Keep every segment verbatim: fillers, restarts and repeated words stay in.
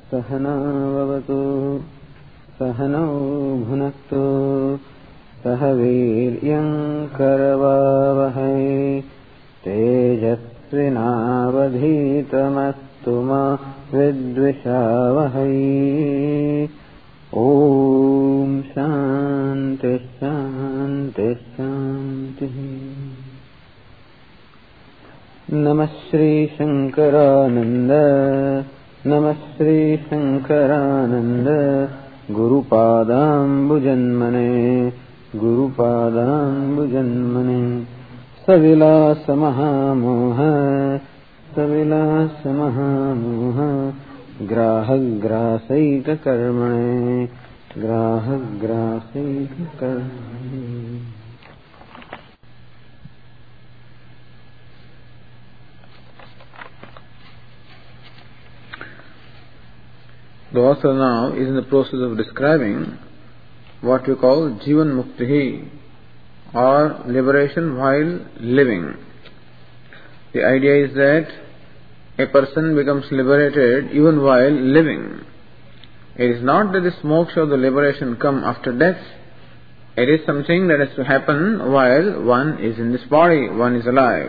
सहना भवतु सहनौ भुनक्तु सह वीर्यं करवावहै तेजस्विनावधीतमस्तु मा विद्विषावहै। ओम शांति शांति शांति। नमः श्री शंकरानंद नमः Shri Shankaranand गुरुपादाम्बुजन्मने गुरुपादाम्बुजन्मने। सविलास महामोह सविलास महामोह ग्राहग्रासैक कर्मणे ग्राहग्रासैक कर्मणे। The author now is in the process of describing what we call Jivan Mukti, or liberation while living. The idea is that a person becomes liberated even while living. It is not that this moksha or the liberation come after death. It is something that has to happen while one is in this body, one is alive.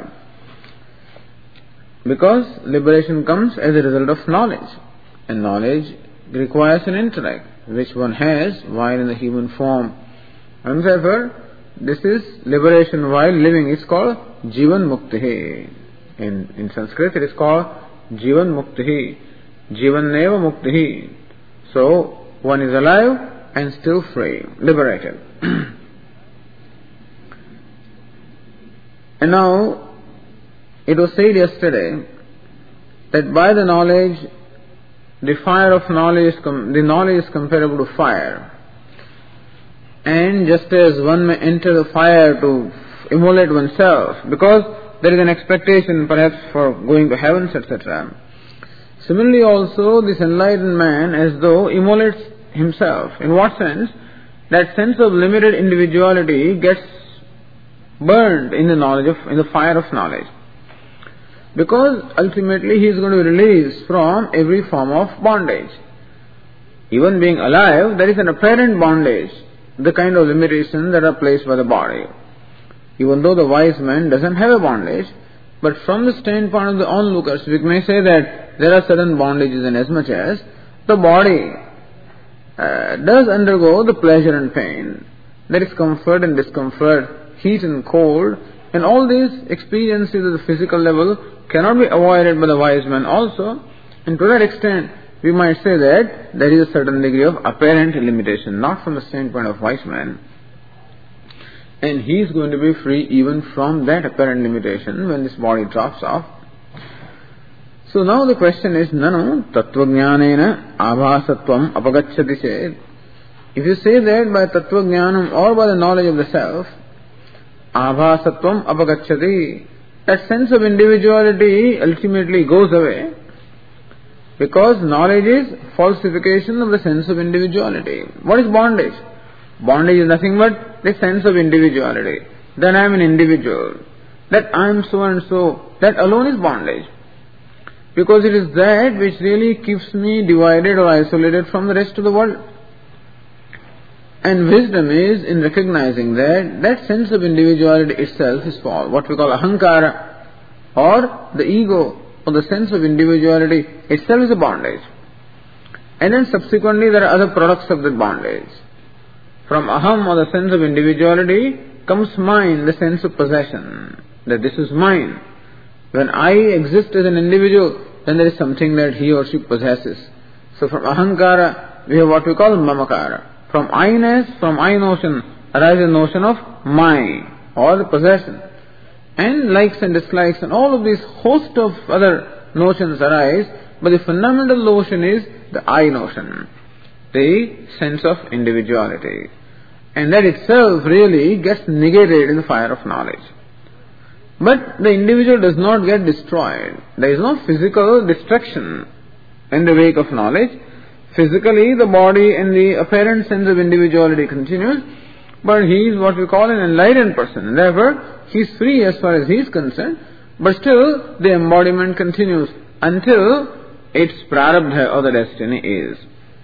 Because liberation comes as a result of knowledge, and knowledge requires an intellect, which one has while in the human form. And therefore, this is liberation while living. It's called Jivan Mukti. In, in Sanskrit, it is called Jivan Mukti. Jivan Neva Mukti. So, one is alive and still free, liberated. And now, it was said yesterday that by the knowledge, the fire of knowledge, is com- the knowledge is comparable to fire. And just as one may enter the fire to immolate oneself, because there is an expectation perhaps for going to heavens, et cetera. Similarly also, this enlightened man as though immolates himself. In what sense? That sense of limited individuality gets burned in the knowledge of, in the fire of knowledge. Because ultimately he is going to be released from every form of bondage. Even being alive, there is an apparent bondage, the kind of limitations that are placed by the body. Even though the wise man doesn't have a bondage, but from the standpoint of the onlookers, we may say that there are certain bondages, and as much as the body uh, does undergo the pleasure and pain, there is comfort and discomfort, heat and cold, and all these experiences at the physical level cannot be avoided by the wise man also. And to that extent, we might say that there is a certain degree of apparent limitation, not from the standpoint of wise man. And he is going to be free even from that apparent limitation when this body drops off. So now the question is, nanu tattvajnanena abhasatvam apagacchati ched. If you say that by tattvajnanam or by the knowledge of the self, abhasatvam apagacchati, that sense of individuality ultimately goes away, because knowledge is falsification of the sense of individuality. What is bondage? Bondage is nothing but the sense of individuality. That I am an individual, that I am so and so, that alone is bondage. Because it is that which really keeps me divided or isolated from the rest of the world. And wisdom is in recognizing that that sense of individuality itself is false. What we call ahankara, or the ego, or the sense of individuality itself is a bondage. And then subsequently there are other products of that bondage. From aham, or the sense of individuality, comes mine, the sense of possession, that this is mine. When I exist as an individual, then there is something that he or she possesses. So from ahankara, we have what we call mamakara. From I-ness, from I notion, arises a notion of my, or the possession. And likes and dislikes and all of these host of other notions arise, but the fundamental notion is the I notion, the sense of individuality. And that itself really gets negated in the fire of knowledge. But the individual does not get destroyed. There is no physical destruction in the wake of knowledge. Physically, the body and the apparent sense of individuality continues, but he is what we call an enlightened person. And therefore, he is free as far as he is concerned, but still the embodiment continues until its prarabdha or the destiny is.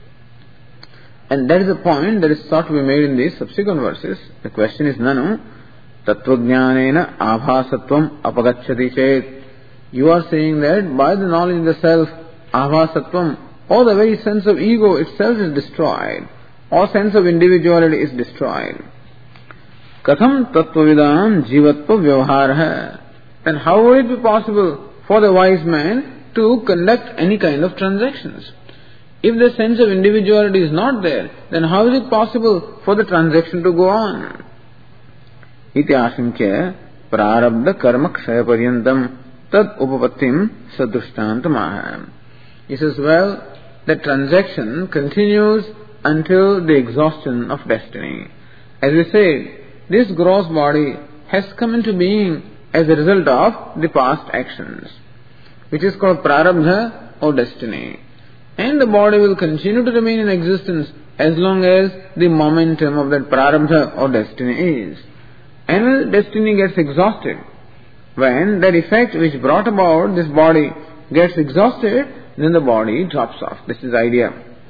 And that is the point that is sought to be made in these subsequent verses. The question is, Nanu tattvajnanena abhasatvam apagacchati chet. You are saying that by the knowledge of the self, abhasatvam, or the very sense of ego itself is destroyed, or sense of individuality is destroyed. Katham tattvavidam jivatva vyavahara. Then how would it be possible for the wise man to conduct any kind of transactions? If the sense of individuality is not there, then how is it possible for the transaction to go on? Iti ashinkya prarabdha karma kshaya paryantam tad upapattim sadrushtantam. He says, well, the transaction continues until the exhaustion of destiny. As we said, this gross body has come into being as a result of the past actions, which is called prarabdha or destiny. And the body will continue to remain in existence as long as the momentum of that prarabdha or destiny is. And when the destiny gets exhausted, when that effect which brought about this body gets exhausted, then the body drops off. This is the idea.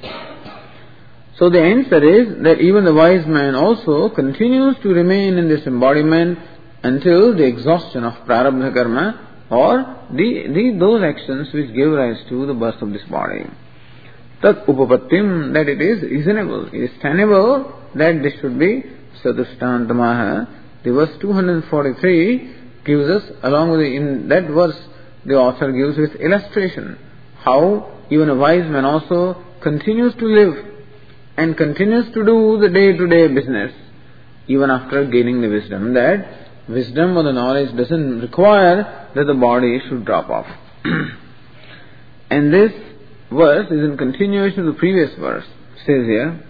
So the answer is that even the wise man also continues to remain in this embodiment until the exhaustion of prarabdha karma or the, the those actions which give rise to the birth of this body. Tat upapattim, that it is reasonable, it is tenable that this should be sadushtantamaha. The verse two hundred forty-three gives us, along with the, in that verse, the author gives his illustration, how even a wise man also continues to live and continues to do the day-to-day business even after gaining the wisdom. That wisdom or the knowledge doesn't require that the body should drop off. And this verse is in continuation of the previous verse. It says here,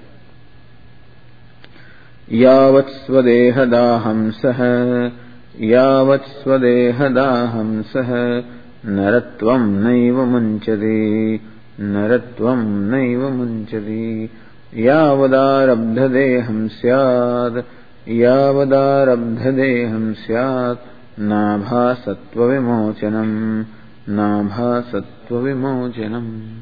Yavat swadehadaham saha Yavat swadehadaham saha Naratvam naiva munchadi Naratvam naiva munchadi Yavadarabdhadeham syad Yavadarabdhadeham syad Nabhasattva vimochanam Nabhasattva vimochanam.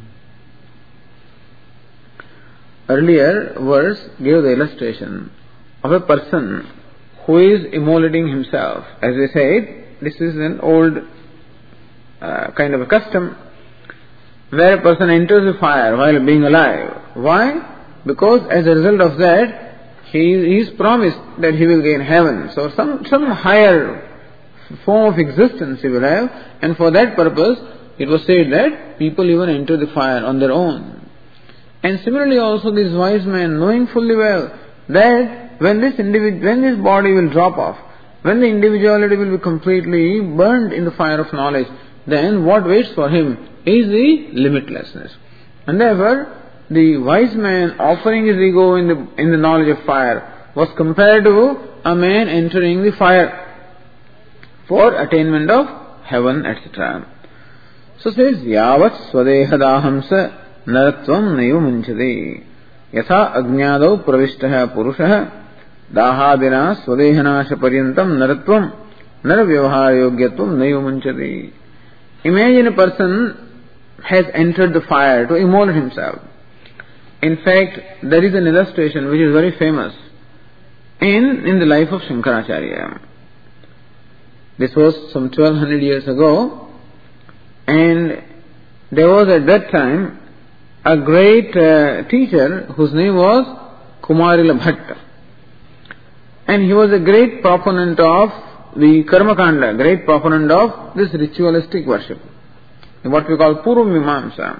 Earlier verse gave the illustration of a person who is immolating himself. As we said, this is an old uh, kind of a custom where a person enters the fire while being alive. Why? Because as a result of that, he is promised that he will gain heaven. So some, some higher form of existence he will have, and for that purpose it was said that people even enter the fire on their own. And similarly also this wise man, knowing fully well that when this individ- when this body will drop off, when the individuality will be completely burned in the fire of knowledge, then what waits for him is the limitlessness. And therefore the wise man offering his ego in the in the knowledge of fire was compared to a man entering the fire for attainment of heaven, et cetera. So says, Yavat swadehadahamsa naratvam naiva munchati yatha ajñādau pravishtaha purushaha dāhādina swadehanāsha paryantam naratvam naravyavahara yogyatvam naiva munchati. Imagine a person has entered the fire to immolate himself. In fact, there is an illustration which is very famous in, in the life of Shankaracharya. This was some twelve hundred years ago, and there was at that time a great uh, teacher whose name was Kumarila Bhatta. And he was a great proponent of the Karmakanda, great proponent of this ritualistic worship, what we call Purvamimamsa.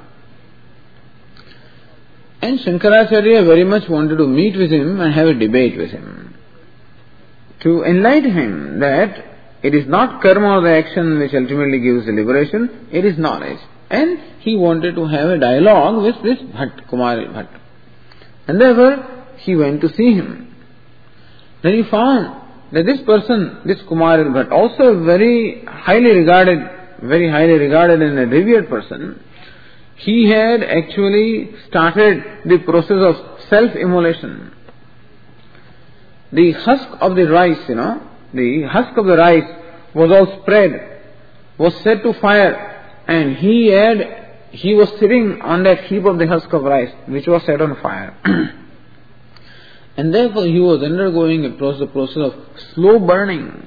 And Shankaracharya very much wanted to meet with him and have a debate with him, to enlighten him that it is not karma or the action which ultimately gives the liberation, it is knowledge. And he wanted to have a dialogue with this Bhatt, Kumari Bhatt. And therefore he went to see him. Then he found that this person, this Kumari Bhatt, also a very highly regarded, very highly regarded and a revered person, he had actually started the process of self-immolation. The husk of the rice, you know, the husk of the rice was all spread, was set to fire, and he had he was sitting on that heap of the husk of rice which was set on fire. And therefore he was undergoing a process, the process of slow burning.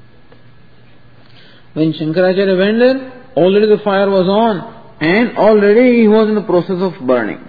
When Shankaracharya went there, already the fire was on and already he was in the process of burning.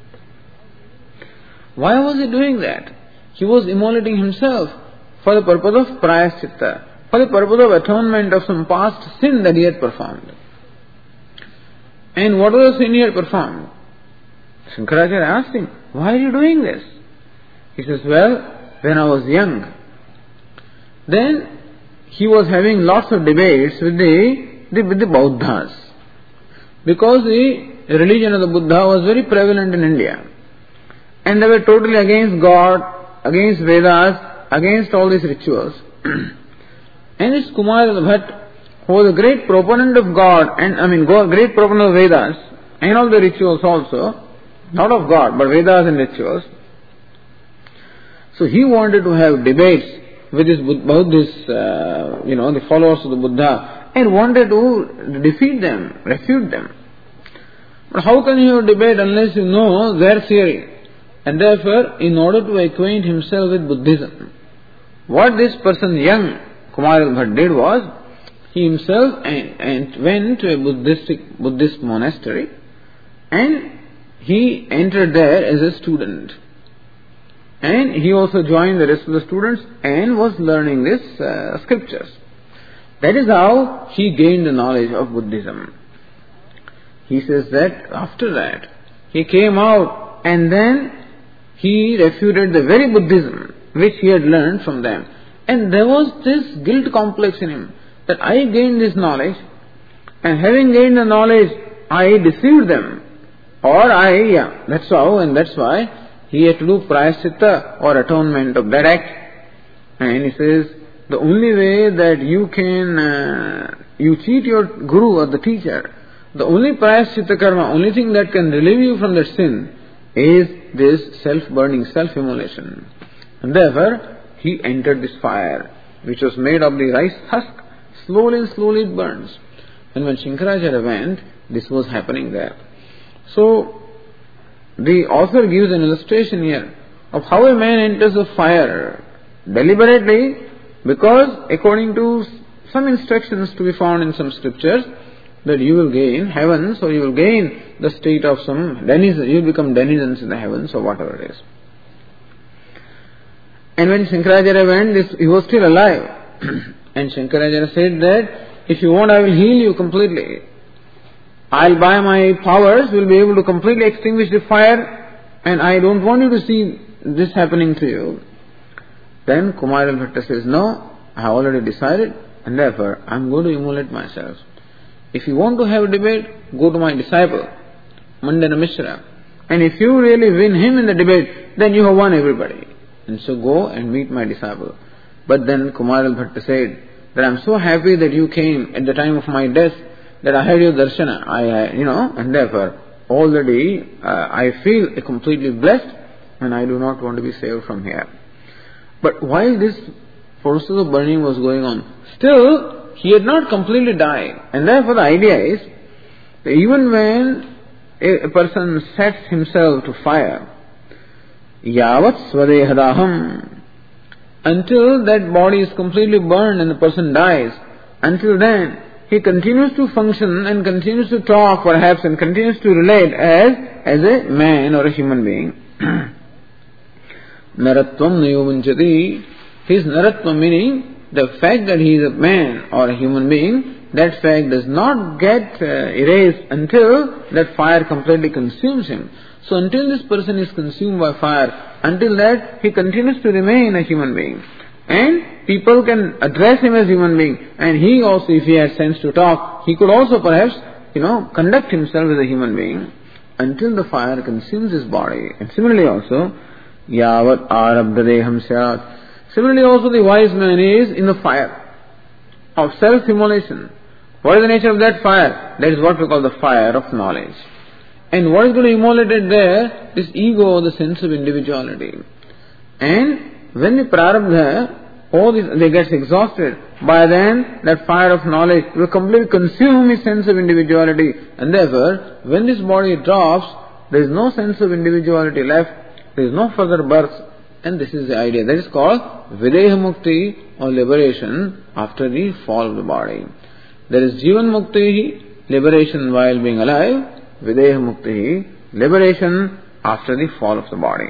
Why was he doing that? He was immolating himself for the purpose of prayaschitta, for the purpose of atonement of some past sin that he had performed. And what was the sin he had performed? Shankaracharya asked him, why are you doing this? He says, well, when I was young, then he was having lots of debates with the, the, with the Bauddhas. Because the religion of the Buddha was very prevalent in India. And they were totally against God, against Vedas, against all these rituals. And this Kumara Bhatt, who was a great proponent of God, and I mean God, great proponent of Vedas, and all the rituals also, not of God, but Vedas and rituals. So he wanted to have debates with his Buddhist, uh, you know, the followers of the Buddha, and wanted to defeat them, refute them. But how can you debate unless you know their theory? And therefore, in order to acquaint himself with Buddhism, what this person, young Kumara Bhatt, did was, he himself and, and went to a Buddhistic, Buddhist monastery, and he entered there as a student. And he also joined the rest of the students and was learning this uh, scriptures. That is how he gained the knowledge of Buddhism. He says that after that, he came out and then he refuted the very Buddhism which he had learned from them. And there was this guilt complex in him, that I gained this knowledge, and having gained the knowledge, I deceived them. Or I, yeah, that's how, and that's why he had to do prayaschitta or atonement of that act. And he says, the only way that you can, uh, you cheat your guru or the teacher, the only prayaschitta karma, only thing that can relieve you from that sin is this self-burning, self-immolation. And therefore, he entered this fire, which was made of the rice husk. Slowly and slowly it burns. And when Shankaracharya went, this was happening there. So, the author gives an illustration here of how a man enters a fire deliberately, because according to some instructions to be found in some scriptures, that you will gain heavens, or you will gain the state of some denizens, you will become denizens in the heavens or whatever it is. And when Shankaracharya went, this, he was still alive. And Shankaracharya said that, if you want, I will heal you completely. I'll by my powers will be able to completely extinguish the fire, and I don't want you to see this happening to you. Then Kumara Bhatta says, no, I have already decided, and therefore I am going to immolate myself. If you want to have a debate, go to my disciple, Mandana Mishra. And if you really win him in the debate, then you have won everybody. And so go and meet my disciple. But then Kumara Bhatta said that I am so happy that you came at the time of my death, that I had your darshana, I, I you know, and therefore already uh, I feel completely blessed, and I do not want to be saved from here. But while this process of burning was going on, still he had not completely died. And therefore the idea is that even when a, a person sets himself to fire, yavat swadehadaham, until that body is completely burned and the person dies, until then he continues to function and continues to talk perhaps and continues to relate as, as a man or a human being. Naratvam nayomunchati. His naratvam, meaning the fact that he is a man or a human being, that fact does not get uh, erased until that fire completely consumes him. So until this person is consumed by fire, until that he continues to remain a human being. And people can address him as a human being. And he also, if he has sense to talk, he could also perhaps, you know, conduct himself as a human being until the fire consumes his body. And similarly also, yavat arabdadeham syat. Similarly also the wise man is in the fire of self-immolation. What is the nature of that fire? That is what we call the fire of knowledge. And what is going to immolate it there? This ego, the sense of individuality. And when the prarabdha all this, they get exhausted. By then, that fire of knowledge will completely consume his sense of individuality. And therefore, when this body drops, there is no sense of individuality left. There is no further birth. And this is the idea. That is called Videha Mukti, or liberation after the fall of the body. There is Jivan Mukti, liberation while being alive. Videha Mukti, liberation after the fall of the body.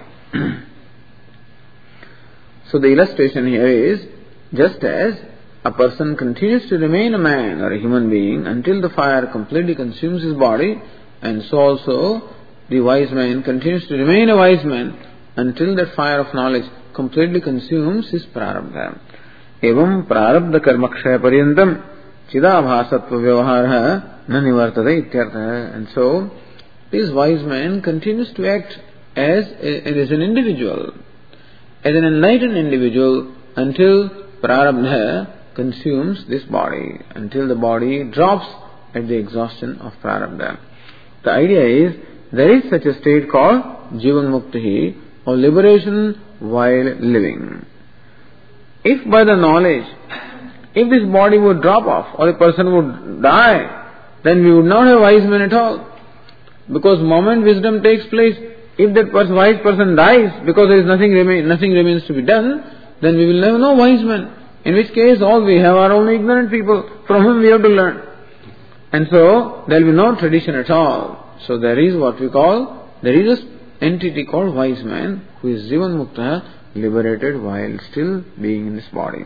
So the illustration here is, just as a person continues to remain a man or a human being until the fire completely consumes his body, and so also the wise man continues to remain a wise man until that fire of knowledge completely consumes his prarabdha. Evam prarabdha karmakshaya paryantam chidabhasatva vyavahara na nivartate ityartha. And so this wise man continues to act as, a, as an individual, as an enlightened individual, until prarabdha consumes this body, until the body drops at the exhaustion of prarabdha. The idea is, there is such a state called Jivan Mukti, or liberation while living. If by the knowledge, if this body would drop off, or a person would die, then we would not have wise men at all. Because the moment wisdom takes place, if that person, wise person dies because there is nothing, remain, nothing remains to be done, then we will have no wise men. In which case all we have are only ignorant people from whom we have to learn. And so there will be no tradition at all. So there is what we call, there is an entity called wise man who is Jivan Mukta, liberated while still being in this body.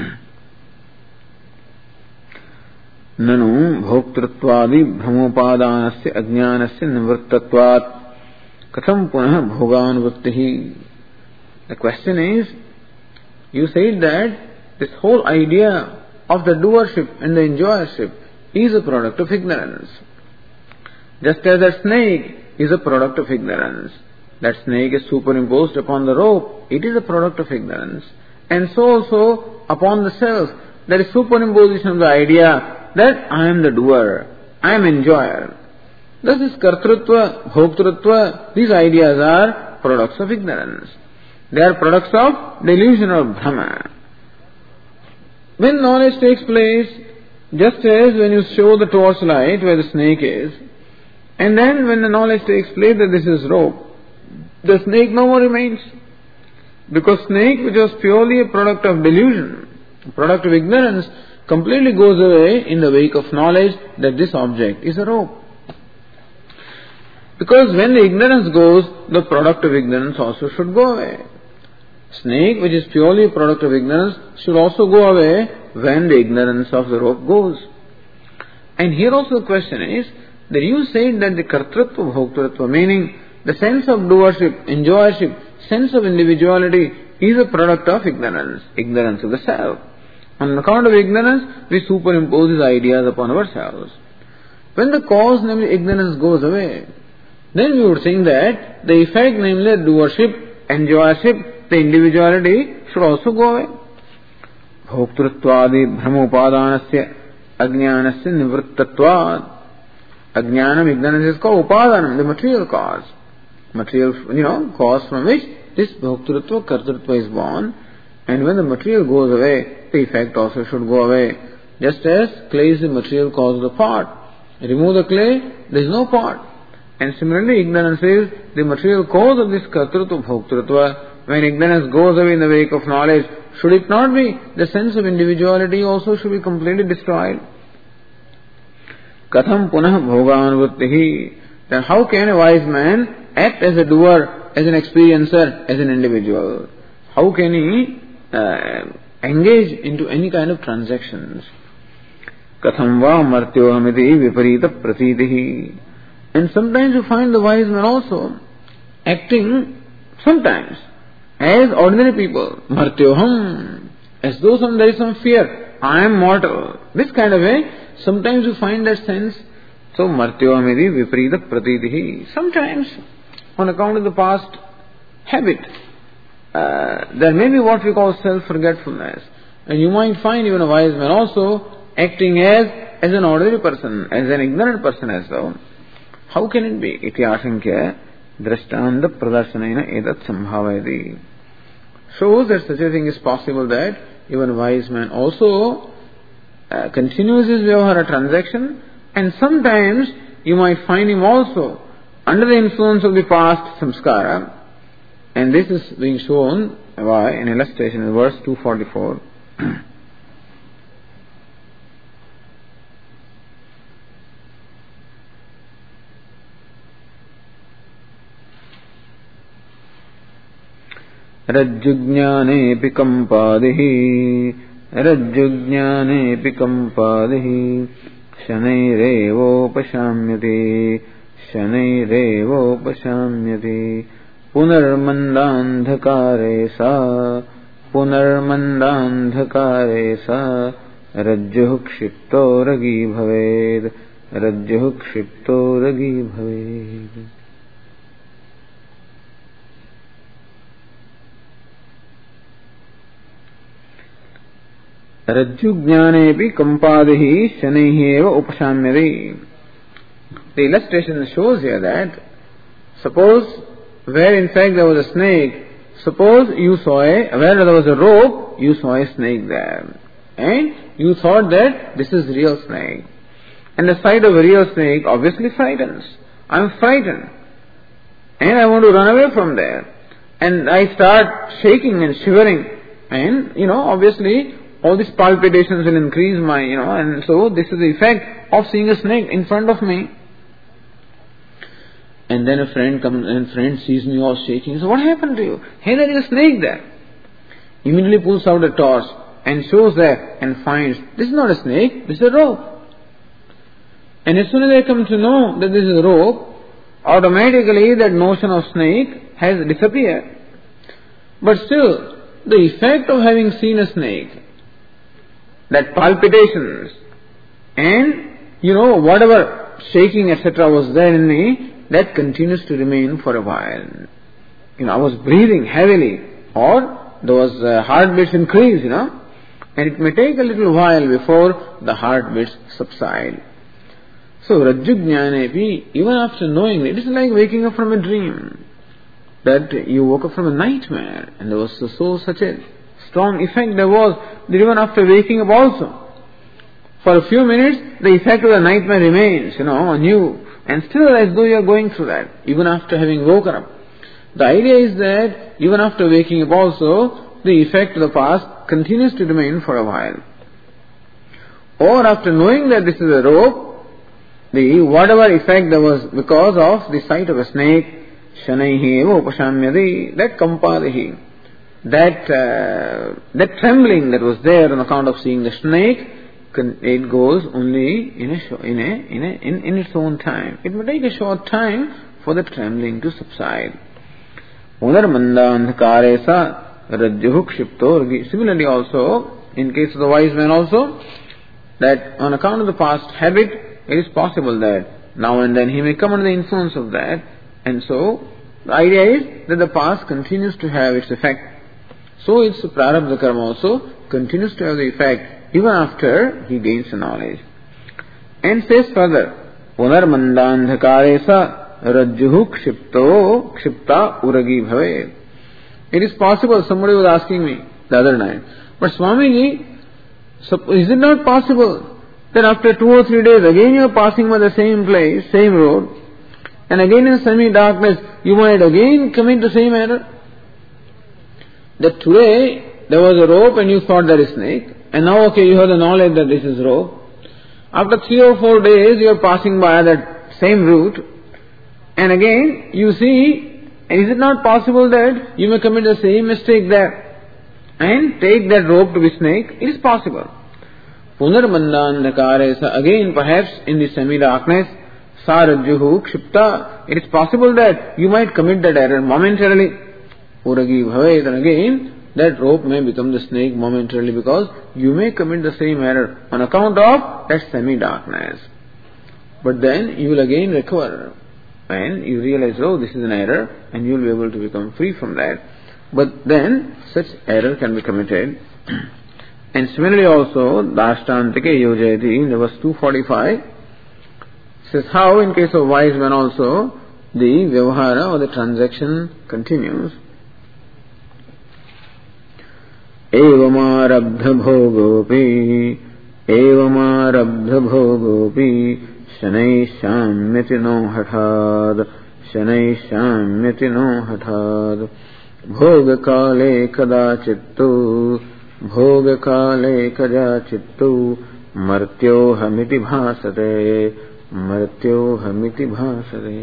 Nanu bhoktruttvadi brahmopadanasya ajnanasya nivrittatvat katham punah bhoganvrittihi. The question is, you said that this whole idea of the doership and the enjoyership is a product of ignorance. Just as a snake is a product of ignorance. That snake is superimposed upon the rope. It is a product of ignorance. And so also upon the self, there is superimposition of the idea that I am the doer, I am enjoyer. Thus this kartrutva, bhoktrutva, these ideas are products of ignorance. They are products of delusion or bhrama. When knowledge takes place, just as when you show the torchlight where the snake is, and then when the knowledge takes place that this is rope, the snake no more remains. Because snake, which was purely a product of delusion, a product of ignorance, completely goes away in the wake of knowledge that this object is a rope. Because when the ignorance goes, the product of ignorance also should go away. Snake, which is purely a product of ignorance, should also go away when the ignorance of the rope goes. And here also the question is, that you said that the kartrutva, bhoktrutva, meaning the sense of doership, enjoyership, sense of individuality is a product of ignorance, ignorance of the self. On account of ignorance, we superimpose these ideas upon ourselves. When the cause, namely ignorance, goes away, then we would think that the effect, namely doership, enjoyership, the individuality should also go away. Bhoktruttvadi brahmopadanasya ajnanasya nivrittatvad. Ajnanam, ignorance is called upadanam, the material cause. Material, you know, cause from which this bhoktrutva, kartrutva is born. And when the material goes away, the effect also should go away. Just as clay is the material cause of the pot. Remove the clay, there is no pot. And similarly, ignorance is the material cause of this kartrutva, bhoktrutva. When ignorance goes away in the wake of knowledge, should it not be the sense of individuality also should be completely destroyed? Katham punah bhoganvrittihi. Then how can a wise man act as a doer, as an experiencer, as an individual? How can he uh, engage into any kind of transactions? Katham va martyohamiti viparita pratitihi. And sometimes you find the wise man also acting, sometimes, as ordinary people. Martyoham. As though some, there is some fear. I am mortal. This kind of way, sometimes you find that sense. So, martyohamiti viparita pratitihi. Sometimes, on account of the past habit, uh, there may be what we call self-forgetfulness. And you might find even a wise man also acting as, as an ordinary person, as an ignorant person as though. How can it be? Iti ashankya drashtanda pradarsanena edat sambhavayati. Shows that such a thing is possible, that even a wise man also uh, continues his vyavahara transaction, and sometimes you might find him also under the influence of the past samskara, and this is being shown by an illustration in verse two forty-four. Rajjujnānepi kampādihi Rajjujnānepi kampādihi Shanairevopasamyati Shanairevopasamyati Punarmandandhakare sa Punarmandandhakare sa Rajjuh kshipto ragi bhaved Rajjuh kshipto ragi bhaved. Rajjujnānepi kampādihi shanaihi upasamyati. The illustration shows here that suppose where in fact there was a snake, suppose you saw a, where there was a rope, you saw a snake there. And you thought that this is real snake. And the sight of a real snake obviously frightens. I am frightened. And I want to run away from there. And I start shaking and shivering. And, you know, obviously all these palpitations will increase my, you know, and so this is the effect of seeing a snake in front of me. And then a friend comes and friend sees me all shaking. He says, what happened to you? Hey, there is a snake there. Immediately pulls out a torch and shows there and finds, this is not a snake, this is a rope. And as soon as I come to know that this is a rope, automatically that notion of snake has disappeared. But still, the effect of having seen a snake, that palpitations and, you know, whatever shaking et cetera was there in me, that continues to remain for a while. You know, I was breathing heavily, or those uh, heartbeats increase, you know, and it may take a little while before the heartbeats subside. So, Rajjujnānepi, even after knowing it, it's like waking up from a dream. That you woke up from a nightmare, and there was so, so such a strong effect there was, that even after waking up also, for a few minutes, the effect of the nightmare remains, you know, on you. And still as though you are going through that, even after having woken up. The idea is that even after waking up also, the effect of the past continues to remain for a while. Or after knowing that this is a rope, the whatever effect there was because of the sight of a snake, shanaihi eva upasamyati, that kampādihi, that, uh, that trembling that was there on account of seeing the snake, it goes only in a, in a, in a, in, in its own time. It may take a short time for the trembling to subside. Punarmandandhakare sa rajjuh kshipto. Similarly also, in case of the wise man also, that on account of the past habit, it is possible that now and then he may come under the influence of that, and so the idea is that the past continues to have its effect. So its prarabdha karma also continues to have the effect even after he gains the knowledge. And says further, Punarmandandhakare sa rajjuh kshipto kshipta uragi bhave. It is possible, somebody was asking me the other night, but Swamiji, is it not possible that after two or three days again you are passing by the same place, same road, and again in semi-darkness you might again commit the same error? That today there was a rope and you thought there is a snake, and now okay, you have the knowledge that this is rope. After three or four days you are passing by that same route, and again you see, is it not possible that you may commit the same mistake there and take that rope to be snake? It is possible. Punarmandandhakare sa, again perhaps in the semi-darkness, sa rajjuh kshipta, it is possible that you might commit that error momentarily. Uragi bhave, then again that rope may become the snake momentarily because you may commit the same error on account of that semi-darkness. But then you will again recover and you realize, oh, this is an error, and you will be able to become free from that. But then such error can be committed. And similarly also, Dashtantike Yojayati in the verse two forty-five says how in case of wise men also the vyavahara or the transaction continues. एवमारब्ध भोगोऽपि एवमारब्ध भोगोऽपि शनैः शाम्यति no हठात् शनैः शाम्यति no हठात् भोगकाले कदाचित्तु भोगकाले कदाचित्तु मर्त्योऽहमिति भासते मर्त्योऽहमिति भासते.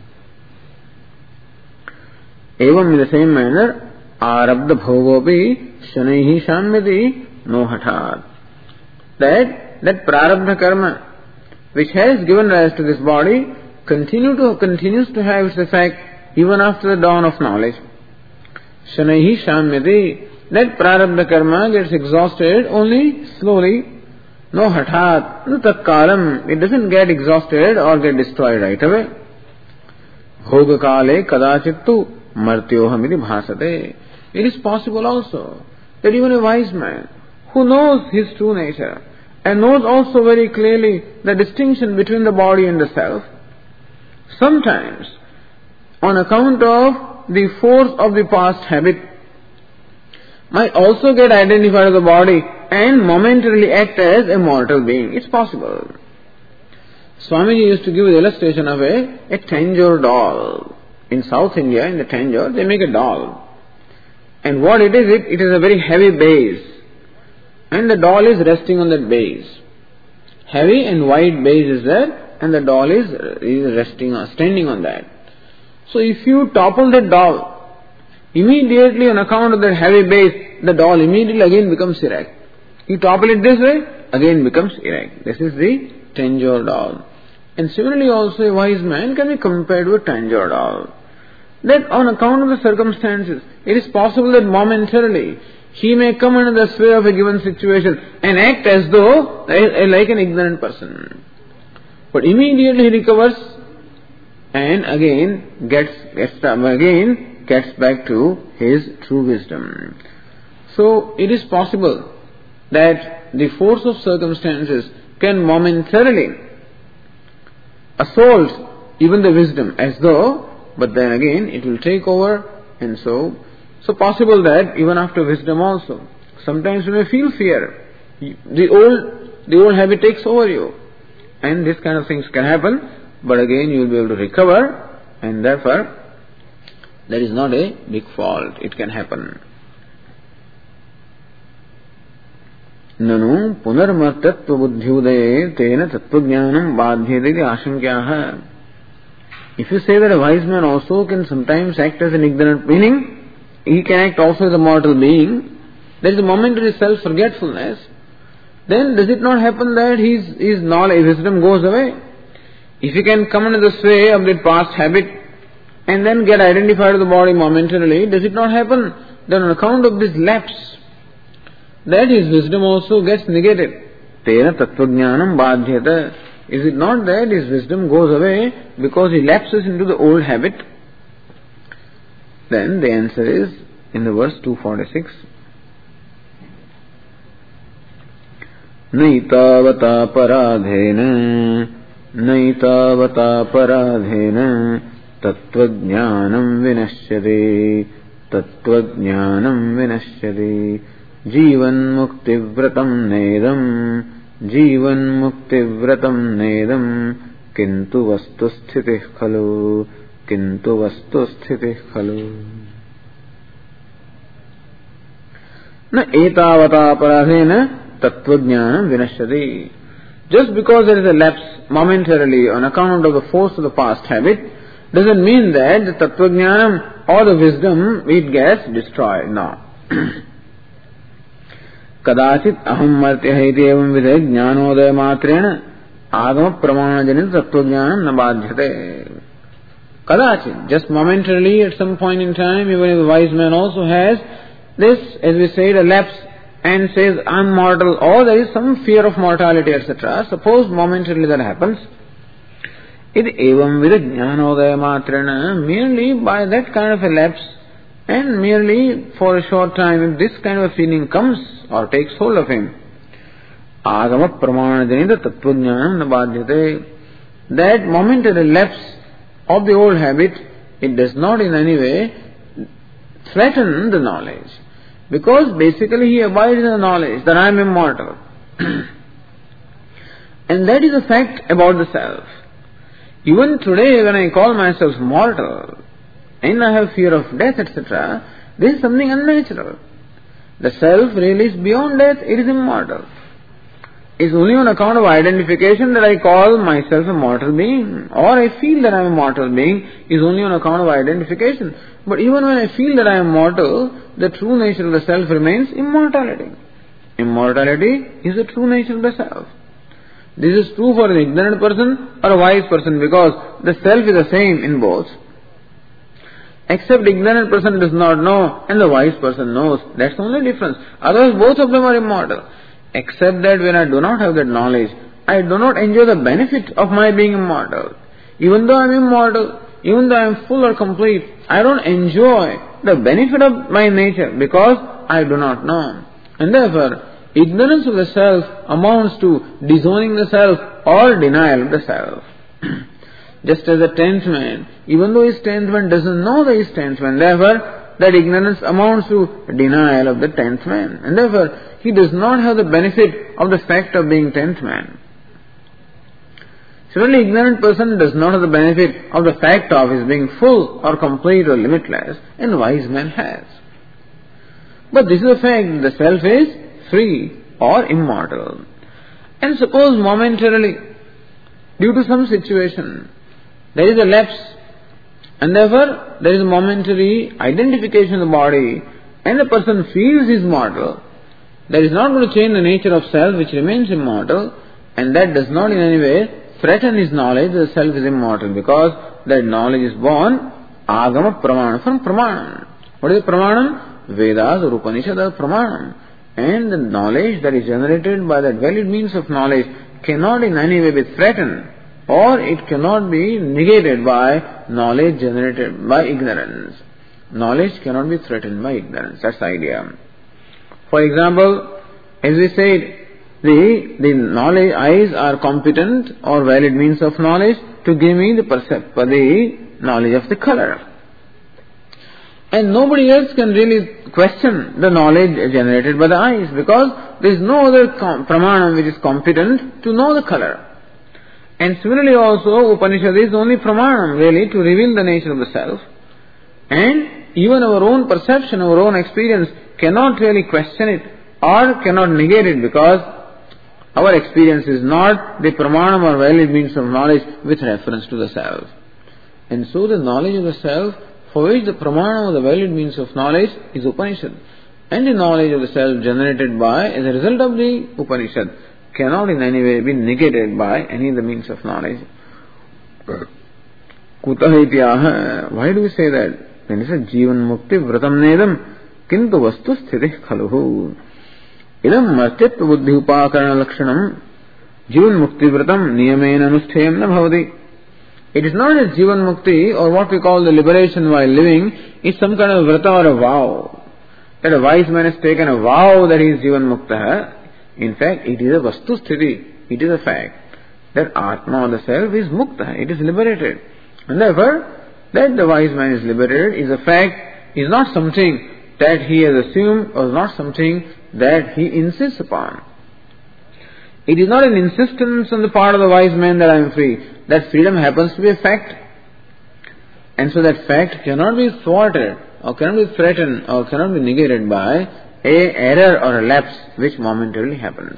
Evam, in the same manner, arabdha bhogopi shanaihi shamyati no hathat. That, that prarabdha karma, which has given rise to this body, continue to, continues to have its effect even after the dawn of knowledge. Shanaihi shamyati, that prarabdha karma gets exhausted only slowly. No hathat, no tatkalam, it doesn't get exhausted or get destroyed right away. Bhogakale kadachittu martyohamiti bhasate. It is possible also that even a wise man who knows his true nature and knows also very clearly the distinction between the body and the self, sometimes on account of the force of the past habit might also get identified with the body and momentarily act as a mortal being. It's possible. Swamiji used to give the illustration of a, a Tanjore doll. In South India, in the Tanjore, they make a doll. And what it is, it, it is a very heavy base. And the doll is resting on that base. Heavy and wide base is there, and the doll is, is resting, standing on that. So if you topple that doll, immediately on account of that heavy base, the doll immediately again becomes erect. You topple it this way, again becomes erect. This is the Tanjore doll. And similarly also a wise man can be compared with a Tanjore doll. That on account of the circumstances, it is possible that momentarily he may come under the sway of a given situation and act as though like an ignorant person. But immediately he recovers and again gets, gets again gets back to his true wisdom. So it is possible that the force of circumstances can momentarily assault even the wisdom as though, but then again it will take over, and so so possible that even after wisdom also, sometimes you may feel fear. The old the old habit takes over you, and this kind of things can happen, but again you will be able to recover, and therefore that is not a big fault. It can happen. Nanu punarmartatva buddhyudaye tena tattvajnanam badhyate ashankyaha. If you say that a wise man also can sometimes act as an ignorant, meaning he can act also as a mortal being, there is a momentary self-forgetfulness, then does it not happen that his, his knowledge, wisdom goes away? If he can come under the sway of that past habit and then get identified with the body momentarily, does it not happen that on account of this lapse, that his wisdom also gets negated? Tena tattvajnanam badhyata. Is it not that his wisdom goes away because he lapses into the old habit? Then the answer is in the verse two forty-six. Naitavata paradhena naitavata paradhena tattvajnanam vinashyate tattvajnanam vinashyate Jivan mukti vratam nedam Jivan mukti vratam nedam Kintu vastu sthitih khalu Kintu vastu sthitih khalu. Na etavata paradhena tattvajnanam vinashyati. Just because there is a lapse momentarily on account of the force of the past habit doesn't mean that the tattvajnanam or the wisdom, it gets destroyed. No. Kadachit aham martyah iti evam vidhe jnanodaya matrena agama pramana janit tattvajnanam nabadhyate. Kadachit, just momentarily at some point in time, even if a wise man also has this, as we said, a lapse and says, I am mortal, or there is some fear of mortality, et cetera. Suppose momentarily that happens. Iti evam vidhe jnanodaya matrena, merely by that kind of a lapse, and merely for a short time, if this kind of a feeling comes or takes hold of him, agama pramana janita tattvajnanam nabadhyate. That momentary lapse of the old habit, it does not in any way threaten the knowledge, Because basically he abides in the knowledge that I am immortal. And that is a fact about the self. Even today when I call myself mortal, and I have fear of death, et cetera, this is something unnatural. The self really is beyond death, it is immortal. It's only on account of identification that I call myself a mortal being, or I feel that I am a mortal being is only on account of identification. But even when I feel that I am mortal, the true nature of the self remains immortality. Immortality is the true nature of the self. This is true for an ignorant person or a wise person, because the self is the same in both. Except ignorant person does not know and the wise person knows. That's the only difference. Otherwise both of them are immortal. Except that when I do not have that knowledge, I do not enjoy the benefit of my being immortal. Even though I am immortal, even though I am full or complete, I don't enjoy the benefit of my nature because I do not know. And therefore, ignorance of the self amounts to disowning the self or denial of the self. Just as a tenth man, even though he is tenth man, doesn't know that he is tenth man, therefore that ignorance amounts to denial of the tenth man. And therefore, he does not have the benefit of the fact of being tenth man. Similarly, ignorant person does not have the benefit of the fact of his being full or complete or limitless, and wise man has. But this is a fact, the self is free or immortal. And suppose momentarily, due to some situation, there is a lapse, and therefore there is a momentary identification of the body, and the person feels he is mortal. That is not going to change the nature of self, which remains immortal, and that does not in any way threaten his knowledge that the self is immortal, because that knowledge is born agama pramana, from pramanam. What is pramanam? Vedas or Upanishad are pramanam. And the knowledge that is generated by that valid means of knowledge cannot in any way be threatened, or it cannot be negated by knowledge generated by ignorance. Knowledge cannot be threatened by ignorance. That's the idea. For example, as we said, the, the knowledge eyes are competent or valid means of knowledge to give me the percept, the knowledge of the color. And nobody else can really question the knowledge generated by the eyes, because there is no other com- pramanam which is competent to know the color. And similarly also, Upanishad is only pramanam really to reveal the nature of the self. And even our own perception, our own experience cannot really question it or cannot negate it, because our experience is not the pramanam or valid means of knowledge with reference to the self. And so the knowledge of the self, for which the pramanam or the valid means of knowledge is Upanishad, and the knowledge of the self generated by, as a result of the Upanishad, cannot in any way be negated by any of the means of knowledge. Kutah ityaha, why do we say that? When it says Jivan Mukti Vratam Nedam Kintu Vastu Sthitih Khaluhu Idam Martyat Buddhi Upakarana Lakshanam Jivan Mukti Vratam Niyamena Anusthayam Na Bhavati. It is not that Jivan Mukti, or what we call the liberation while living, is some kind of vrata or a vow. That a wise man has taken a vow that he is Jivan Mukta. In fact, it is a Vastu Sthiti. It is a fact that Atma, the self, is Mukta. It is liberated. And therefore, that the wise man is liberated is a fact, is not something that he has assumed, or not something that he insists upon. It is not an insistence on the part of the wise man that I am free. That freedom happens to be a fact. And so that fact cannot be thwarted, or cannot be threatened, or cannot be negated by a error or a lapse which momentarily happens.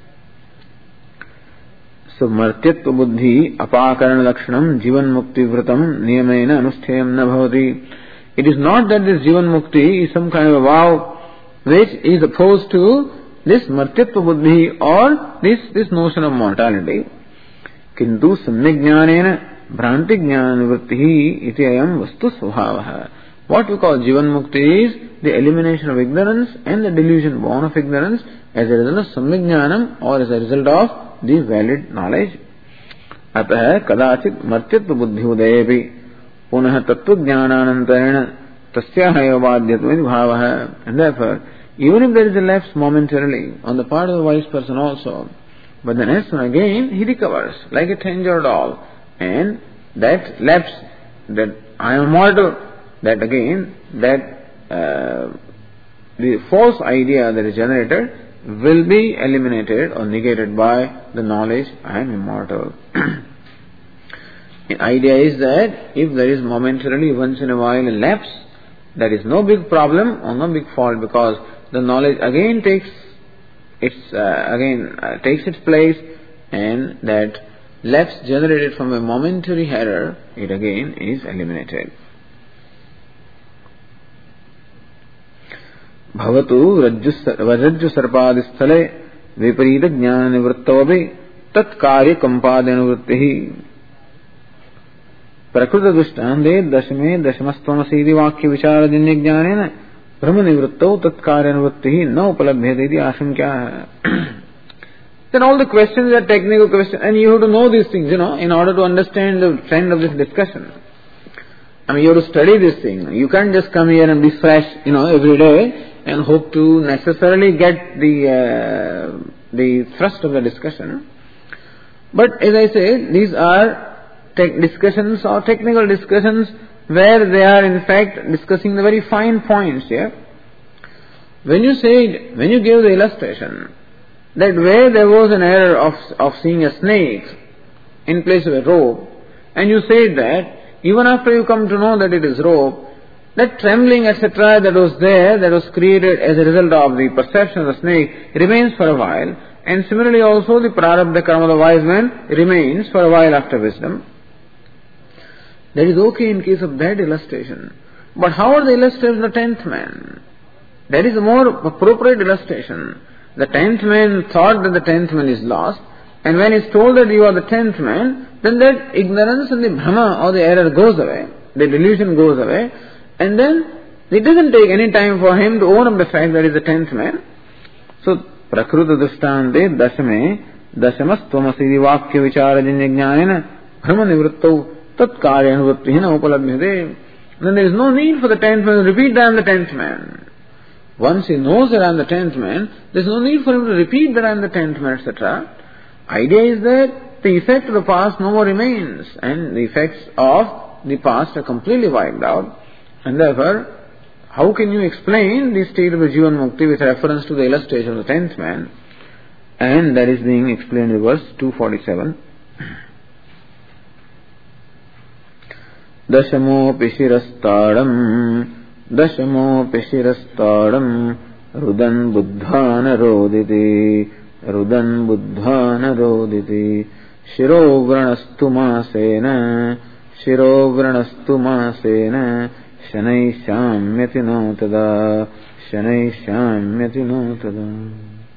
So martyatva buddhi apakarana lakshanam jivan mukti vratam niyamena anusthayam na bhavati. It is not that this jivan mukti is some kind of a vow which is opposed to this martyatva buddhi, or this, this notion of mortality. Kintu samyajnanena bhranti jnanavritti iti ayam vastu svabhavaha. What we call jivan mukti is the elimination of ignorance and the delusion born of ignorance as a result of samyajnanam, or as a result of the valid knowledge. Atah kadachit martyatva buddhi udayepi punah tattva jnananantarena tasyaha eva badhyatva bhavaha. And therefore, even if there is a lapse momentarily on the part of the wise person also, but then as soon again he recovers like a ten-year-old doll, and that lapse, that I am mortal, that again, that uh, the false idea that is generated will be eliminated or negated by the knowledge I am immortal. The idea is that if there is momentarily once in a while a lapse, that is no big problem or no big fault, because the knowledge again takes its uh, again uh, takes its place, and that lapse generated from a momentary error, it again is eliminated. Bhavatu rajju sarpadisthale viparita jnana nivrittavapi tat karya kampadena vrittihi. Prakrita dushtande dashame dashamastvamasidi vakya vicharadinya jnanena brahma nivrittau tat karya nivrittihi na upalabhyate ashankya. Then all the questions are technical questions, and you have to know these things, you know, in order to understand the trend of this discussion. I mean, you have to study this thing. You can't just come here and be fresh, you know, every day and hope to necessarily get the uh, the thrust of the discussion. But as I say, these are tech discussions or technical discussions where they are in fact discussing the very fine points here. When you say, when you give the illustration, that where there was an error of of seeing a snake in place of a rope, and you say that even after you come to know that it is rope, that trembling et cetera that was there, that was created as a result of the perception of the snake, remains for a while, and similarly also the prarabdha karma of the wise man remains for a while after wisdom. That is okay in case of that illustration. But how are the illustrations of the tenth man? That is a more appropriate illustration. The tenth man thought that the tenth man is lost, and when he is told that you are the tenth man, then that ignorance and the bhrama or the error goes away, the delusion goes away, and then it doesn't take any time for him to own up the fact that he is the tenth man. So, prakruta dushtante dashame dashamastvamasi vakya vicharajinya jnanena brahma nivrittau tat karya anuvrittihina upalabhyate. Then there is no need for the tenth man to repeat that I am the tenth man. Once he knows that I am the tenth man, there is no need for him to repeat that I am the tenth man, et cetera. Idea is that the effect of the past no more remains, and the effects of the past are completely wiped out. And therefore, how can you explain the state of the Jivan Mukti with reference to the illustration of the tenth man? And that is being explained in verse two forty-seven. Dashamo pishirastadam Dashamo pishirastadam Rudan buddhana roditi Rudan buddhana roditi Shiro vranastu masena Shiro vranastu masena Shanai shamyati no tada Shanai shamyati no tada.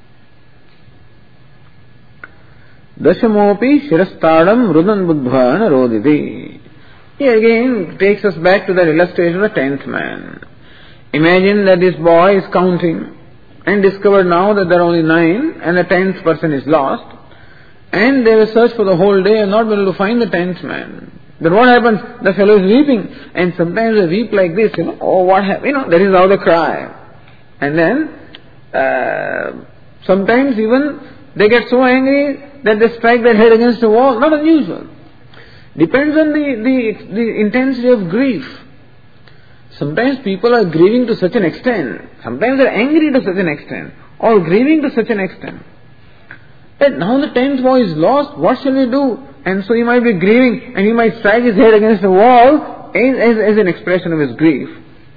Dashamopi shirastadam Rudan buddhana roditi. He again takes us back to that illustration of the tenth man. Imagine that this boy is counting and discovered now that there are only nine and the tenth person is lost, and they will search for the whole day and not be able to find the tenth man. Then what happens? The fellow is weeping, and sometimes they weep like this, you know, oh what happened, you know, that is how they cry. And then uh, sometimes even they get so angry that they strike their head against the wall. Not unusual. Depends on the, the, the intensity of grief. Sometimes people are grieving to such an extent, sometimes they are angry to such an extent, or grieving to such an extent, that now the tenth boy is lost, what shall we do? And so he might be grieving, and he might strike his head against the wall as, as, as an expression of his grief.